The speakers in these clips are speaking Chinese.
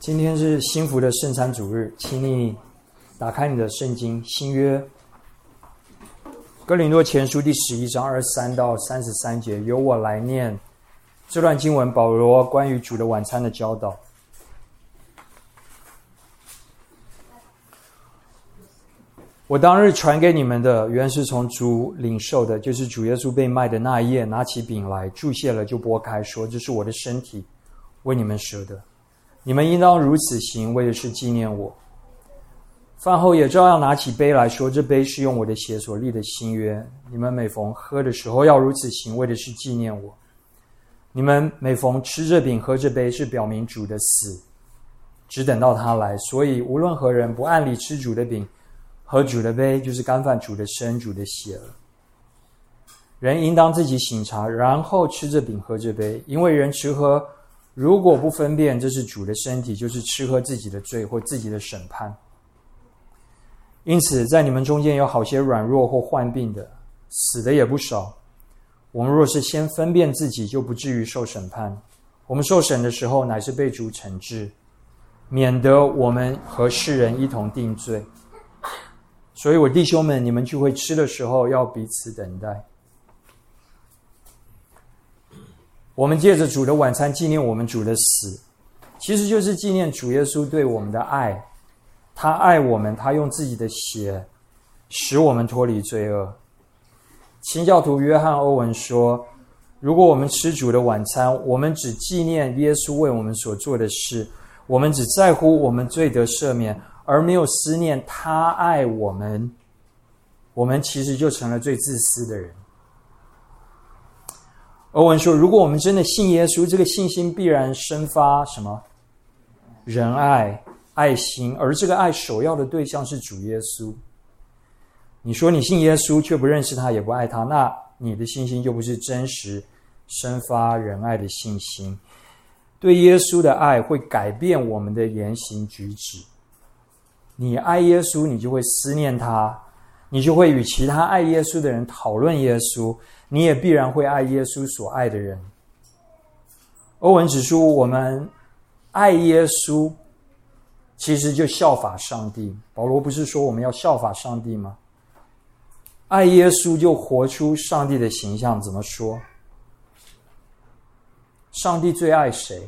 今天是新福的圣餐主日，请你打开你的圣经新约哥林多前书第11章23到33节，由我来念这段经文，保罗关于主的晚餐的教导。我当日传给你们的，原是从主领受的，就是主耶稣被卖的那一夜，拿起饼来，祝谢了，就拨开，说：这是我的身体，为你们舍的。你们应当如此行，为的是纪念我。饭后也照样拿起杯来说：这杯是用我的血所立的新约。你们每逢喝的时候，要如此行，为的是纪念我。你们每逢吃这饼喝这杯，是表明主的死，只等到他来。所以无论何人不按理吃主的饼喝主的杯，就是干犯主的身主的血了。人应当自己省察，然后吃这饼喝这杯。因为人吃喝如果不分辨这是主的身体，就是吃喝自己的罪或自己的审判。因此在你们中间有好些软弱或患病的，死的也不少。我们若是先分辨自己，就不至于受审判。我们受审的时候，乃是被主惩治，免得我们和世人一同定罪。所以我弟兄们，你们聚会吃的时候，要彼此等待。我们借着主的晚餐纪念我们主的死，其实就是纪念主耶稣对我们的爱。他爱我们，他用自己的血使我们脱离罪恶。清教徒约翰·欧文说，如果我们吃主的晚餐，我们只纪念耶稣为我们所做的事，我们只在乎我们罪得赦免，而没有思念他爱我们，我们其实就成了最自私的人。欧文说，如果我们真的信耶稣，这个信心必然生发什么？仁爱、爱心，而这个爱首要的对象是主耶稣。你说你信耶稣却不认识他，也不爱他，那你的信心就不是真实生发仁爱的信心。对耶稣的爱会改变我们的言行举止。你爱耶稣，你就会思念他，你就会与其他爱耶稣的人讨论耶稣，你也必然会爱耶稣所爱的人。欧文指出，我们爱耶稣其实就效法上帝。保罗不是说我们要效法上帝吗？爱耶稣就活出上帝的形象。怎么说？上帝最爱谁？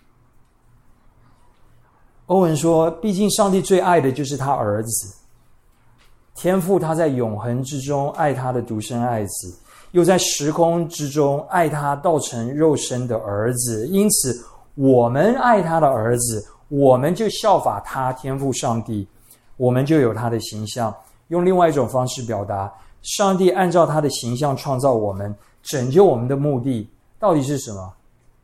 欧文说，毕竟上帝最爱的就是他儿子。天父他在永恒之中爱他的独生爱子，又在时空之中爱他道成肉身的儿子。因此我们爱他的儿子，我们就效法他天父上帝，我们就有他的形象。用另外一种方式表达，上帝按照他的形象创造我们，拯救我们的目的到底是什么？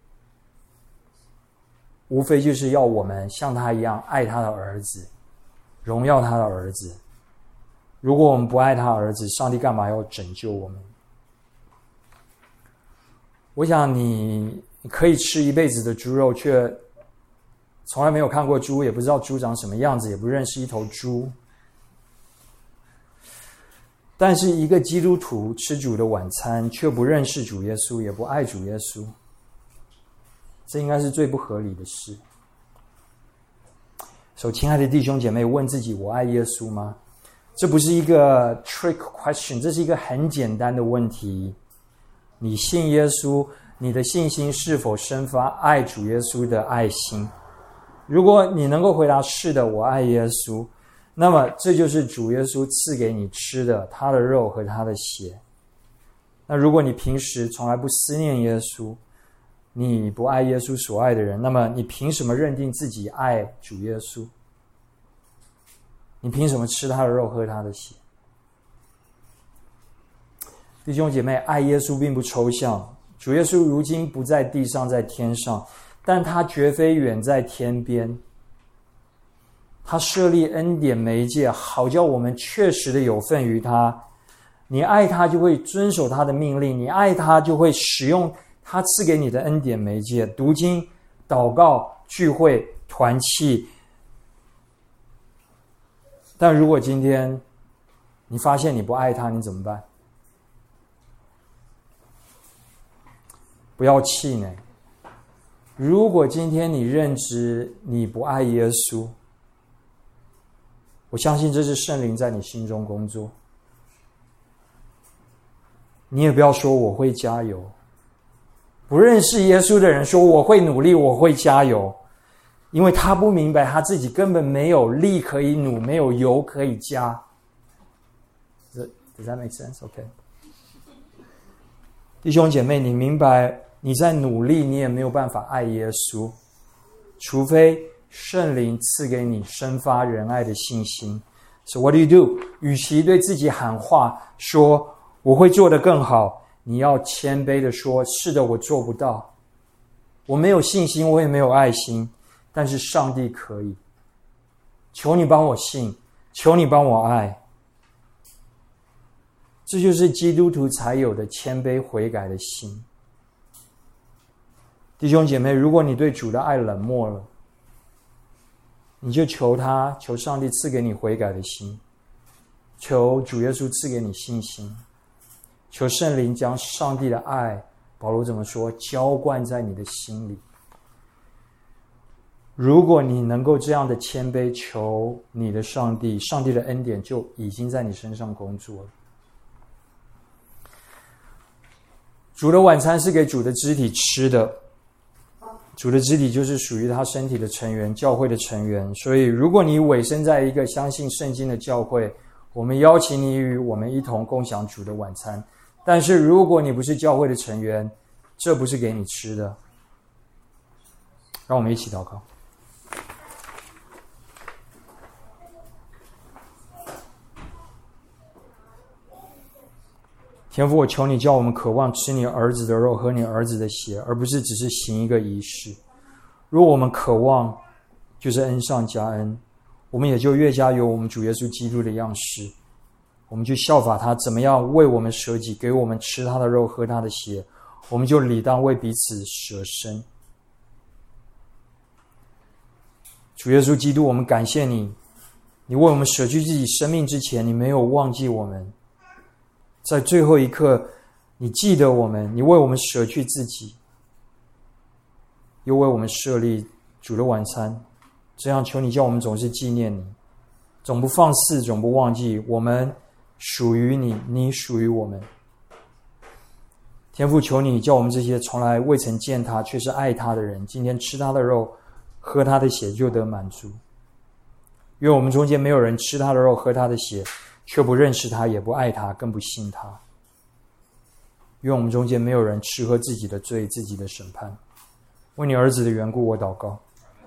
无非就是要我们像他一样爱他的儿子，荣耀他的儿子。如果我们不爱他儿子，上帝干嘛要拯救我们？我想你可以吃一辈子的猪肉，却从来没有看过猪，也不知道猪长什么样子，也不认识一头猪。但是一个基督徒吃主的晚餐，却不认识主耶稣，也不爱主耶稣，这应该是最不合理的事。所以亲爱的弟兄姐妹，问自己，我爱耶稣吗？这不是一个 trick question， 这是一个很简单的问题。你信耶稣，你的信心是否生发爱主耶稣的爱心？如果你能够回答是的，我爱耶稣，那么这就是主耶稣赐给你吃的，他的肉和他的血。那如果你平时从来不思念耶稣，你不爱耶稣所爱的人，那么你凭什么认定自己爱主耶稣？你凭什么吃他的肉喝他的血？弟兄姐妹，爱耶稣并不抽象。主耶稣如今不在地上，在天上，但他绝非远在天边。他设立恩典媒介，好叫我们确实的有份于他。你爱他，就会遵守他的命令；你爱他，就会使用他赐给你的恩典媒介，读经、祷告、聚会、团契。但如果今天你发现你不爱他，你怎么办？不要气馁， 如果今天你认知你不爱耶稣，我相信这是圣灵在你心中工作。你也不要说我会加油。不认识耶稣的人说我会努力，我会加油，因为他不明白他自己根本没有力可以努，没有油可以加。Does that make sense? OK. 弟兄姐妹，你明白你在努力，你也没有办法爱耶稣，除非圣灵赐给你生发仁爱的信心。So what do? 与其对自己喊话说我会做得更好，你要谦卑的说，是的，我做不到，我没有信心，我也没有爱心，但是上帝可以。求你帮我信，求你帮我爱。这就是基督徒才有的谦卑悔改的心。弟兄姐妹，如果你对主的爱冷漠了，你就求上帝赐给你悔改的心，求主耶稣赐给你信心，求圣灵将上帝的爱，保罗怎么说，浇灌在你的心里。如果你能够这样的谦卑求你的上帝，上帝的恩典就已经在你身上工作了。主的晚餐是给主的肢体吃的，主的肢体就是属于他身体的成员，教会的成员。所以如果你委身在一个相信圣经的教会，我们邀请你与我们一同共享主的晚餐。但是如果你不是教会的成员，这不是给你吃的。让我们一起祷告。天父，我求你叫我们渴望吃你儿子的肉，喝你儿子的血，而不是只是行一个仪式。如果我们渴望，就是恩上加恩，我们也就越加有我们主耶稣基督的样式。我们去效法他，怎么样为我们舍己，给我们吃他的肉，喝他的血，我们就理当为彼此舍身。主耶稣基督，我们感谢你，你为我们舍去自己生命之前，你没有忘记我们。在最后一刻，你记得我们，你为我们舍去自己，又为我们设立主的晚餐。这样求你叫我们总是纪念你，总不放肆，总不忘记我们属于你，你属于我们。天父，求你叫我们这些从来未曾见他却是爱他的人，今天吃他的肉，喝他的血就得满足。因为我们中间没有人吃他的肉，喝他的血，却不认识他，也不爱他，更不信他。因为我们中间没有人吃喝自己的罪，自己的审判。为你儿子的缘故，我祷告。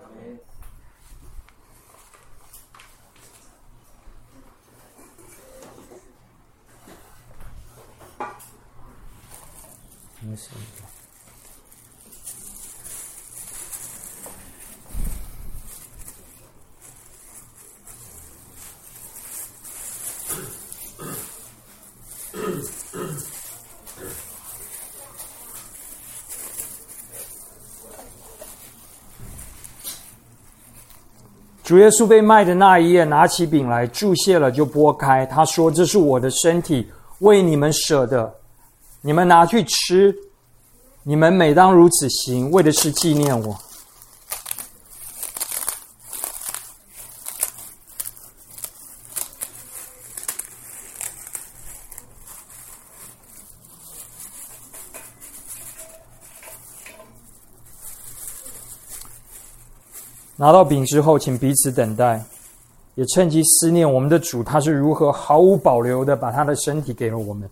主耶稣被卖的那一夜，拿起饼来，祝谢了就拨开。他说：“这是我的身体，为你们舍的，你们拿去吃。你们每当如此行，为的是纪念我。”拿到饼之后，请彼此等待，也趁机思念我们的主，他是如何毫无保留的把他的身体给了我们。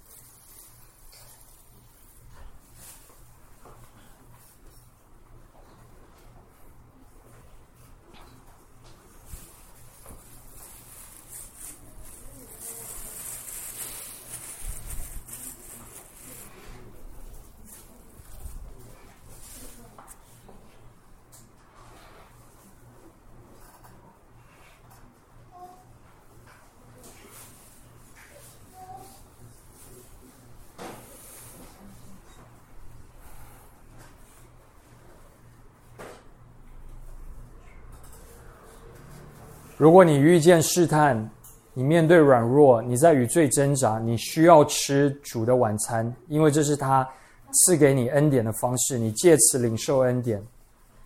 如果你遇见试探，你面对软弱，你在与罪挣扎，你需要吃主的晚餐，因为这是他赐给你恩典的方式，你借此领受恩典。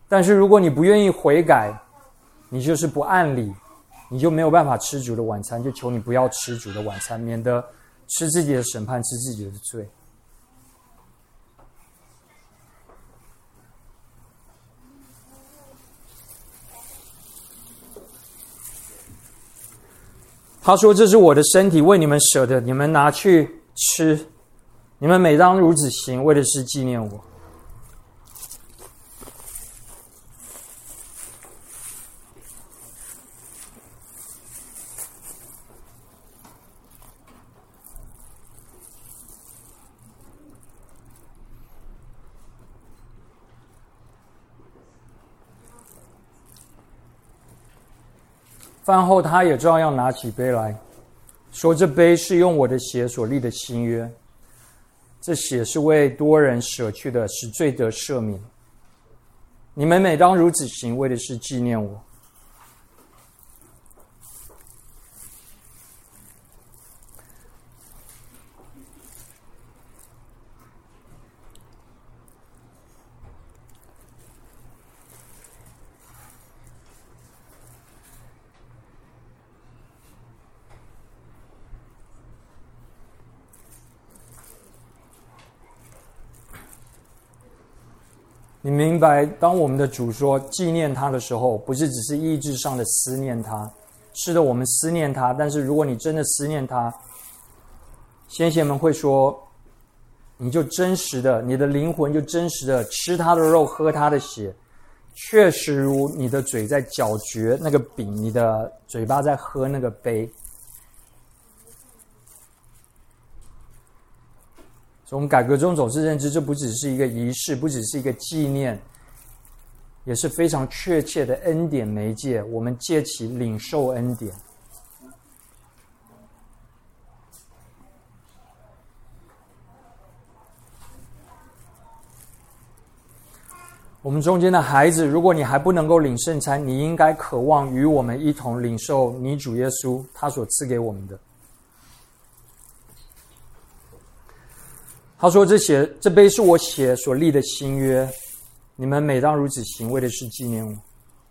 但是如果你不愿意悔改，你就是不按理，你就没有办法吃主的晚餐，就求你不要吃主的晚餐，免得吃自己的审判，吃自己的罪。他说：“这是我的身体，为你们舍的，你们拿去吃。你们每当如此行，为的是纪念我。”饭后，他也照样拿起杯来，说：“这杯是用我的血所立的新约，这血是为多人舍去的，使罪得赦免。你们每当如此行，为的是纪念我。”你明白，当我们的主说纪念他的时候，不是只是意志上的思念他，是的，我们思念他，但是如果你真的思念他，先贤们会说，你就真实的，你的灵魂就真实的吃他的肉，喝他的血，确实如你的嘴在嚼嚼那个饼，你的嘴巴在喝那个杯。所以我们改革中总是认知，这不只是一个仪式，不只是一个纪念，也是非常确切的恩典媒介，我们借其领受恩典。我们中间的孩子，如果你还不能够领圣餐，你应该渴望与我们一同领受你主耶稣他所赐给我们的。他说：“这杯是我血所立的新约，你们每当如此行，为的是纪念我。”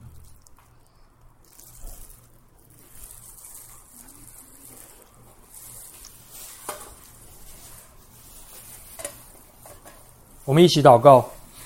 我们一起祷告。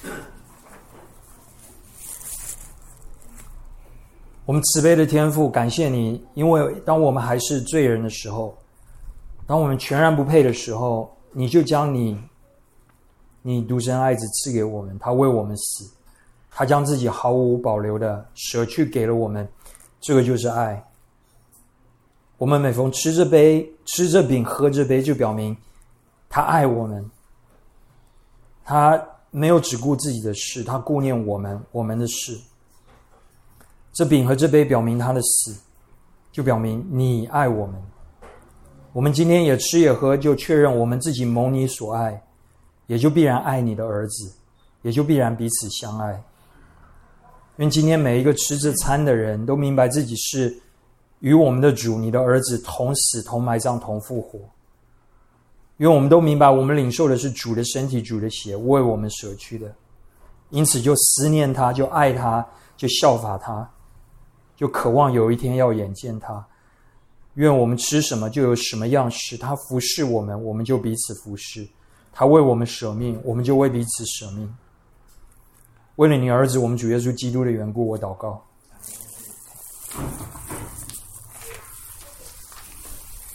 我们慈悲的天父，感谢你，因为当我们还是罪人的时候，当我们全然不配的时候，你就将你独生爱子赐给我们，他为我们死，他将自己毫无保留的舍去给了我们，这个就是爱。我们每逢吃这杯、吃这饼、喝这杯，就表明他爱我们，他没有只顾自己的事，他顾念我们的事。这饼和这杯表明他的死，就表明你爱我们。我们今天也吃也喝，就确认我们自己蒙你所爱，也就必然爱你的儿子，也就必然彼此相爱。愿今天每一个吃这餐的人都明白自己是与我们的主，你的儿子同死、同埋葬、同复活。愿我们都明白，我们领受的是主的身体、主的血，为我们舍去的。因此就思念他，就爱他，就效法他，就渴望有一天要眼见他。愿我们吃什么就有什么样式，他服侍我们，我们就彼此服侍；他为我们舍命，我们就为彼此舍命。为了你儿子我们主耶稣基督的缘故，我祷告。